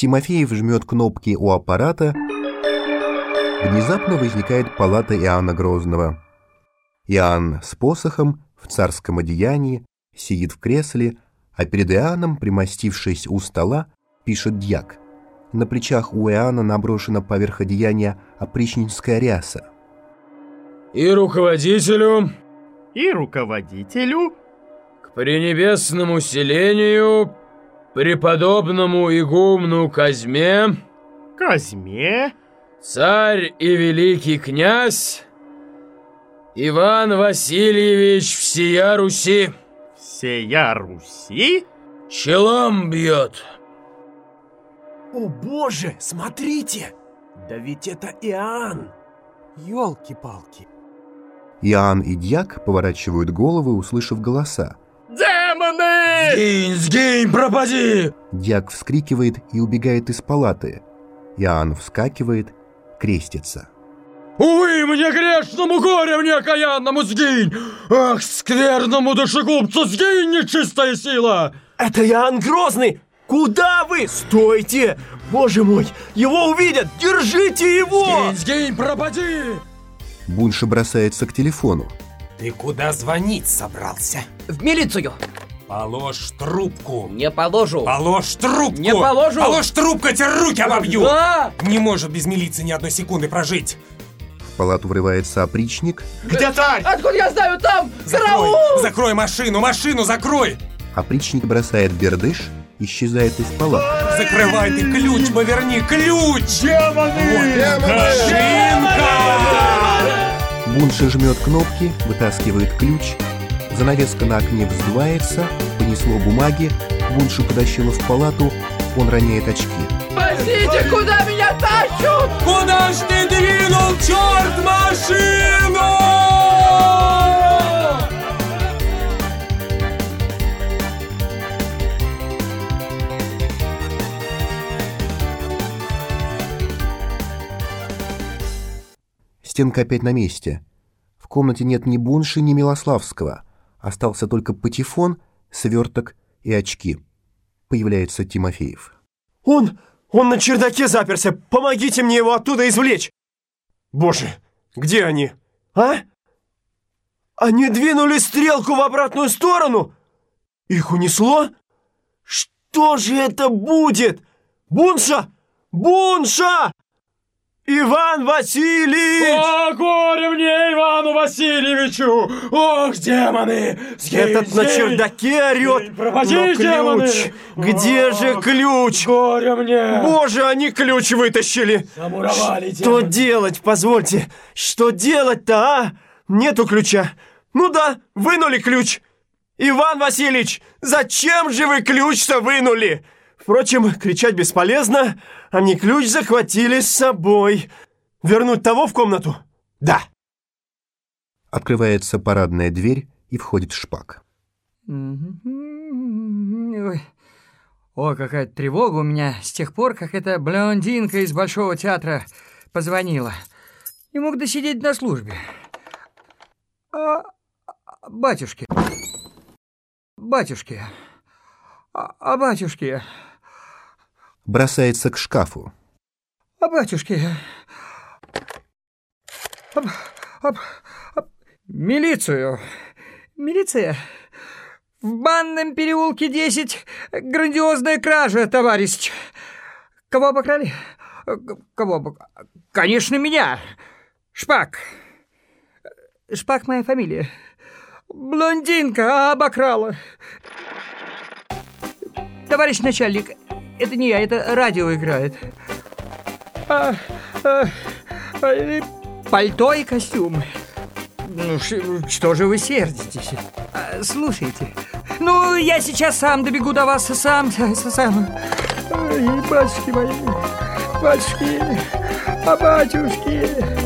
Тимофеев жмет кнопки у аппарата. Внезапно возникает палата Иоанна Грозного. Иоанн с посохом в царском одеянии сидит в кресле, а перед Иоанном, примостившись у стола, пишет дьяк. На плечах у Иоанна наброшена поверх одеяния опричническая ряса. И руководителю, к пренебесному селению, преподобному игумну Казьме, царь и великий князь Иван Васильевич всея Руси. Всея Руси? Челом бьет. О боже, смотрите! Да ведь это Иоанн! Ёлки-палки! Иоанн и дьяк поворачивают головы, услышав голоса. Демоны! Сгинь, сгинь, пропади! Дьяк вскрикивает и убегает из палаты. Иоанн вскакивает, крестится. Увы, мне грешному, горе мне окаянному, сгинь! Ах, скверному душегубцу, сгинь, нечистая сила! Это Иоанн Грозный! Куда вы? Стойте! Боже мой, его увидят! Держите его! Сгинь, сгинь, пропади! Бунша бросается к телефону. Ты куда звонить собрался? В милицию! Положь трубку! Не положу! Положь трубку! Не положу! Положь трубку, я тебе руки обобью! Да! Не может без милиции ни одной секунды прожить! В палату врывается опричник. Где царь? Откуда я знаю, там! Закрой! Закрой машину закрой! Опричник бросает бердыш, исчезает из палаты. Закрывай ты ключ, поверни ключ! Демоны! Машинка! Бунша жмет кнопки, вытаскивает ключ. Занавеска на окне вздувается, понесло бумаги. Буншу потащило в палату, он роняет очки. Спасите, куда меня тащут? Куда ж ты двинул, черт, машину? Стенка опять на месте. В комнате нет ни Бунши, ни Милославского. Остался только патефон, сверток и очки. Появляется Тимофеев. Он на чердаке заперся! Помогите мне его оттуда извлечь! Боже, где они? А? Они двинули стрелку в обратную сторону? Их унесло? Что же это будет? Бунша! Бунша! Иван Васильевич! О, горе мне, Ивану Васильевичу! Ох, демоны! Сгинь, Этот на сгинь! чердаке орет! Сгинь, пропади, Но демоны! ключ! Где же ключ? Горе мне! Боже, они ключ вытащили! Замуровали Что демоны! делать, позвольте? Что делать-то, а? Нету ключа. Ну да, вынули ключ. Иван Васильевич, зачем же вы ключ-то вынули? Впрочем, кричать бесполезно. Они ключ захватили с собой. Вернуть того в комнату? Да. Открывается парадная дверь, и входит Шпак. Ой, какая тревога у меня с тех пор, как эта блондинка из Большого театра позвонила. Не мог досидеть на службе. Батюшки. Батюшки. Батюшки. Бросается к шкафу. Батюшки. Милицию. Милиция. В Банном переулке 10 грандиозная кража, товарищ. Кого обокрали? Кого? Конечно, меня. Шпак. Шпак моя фамилия. Блондинка обокрала. Товарищ начальник, это не я, это радио играет. Пальто и костюм. Ну, что же вы сердитесь? Слушайте. Ну, я сейчас сам добегу до вас, сам. Ой, батюшки мои, батюшки, батюшки.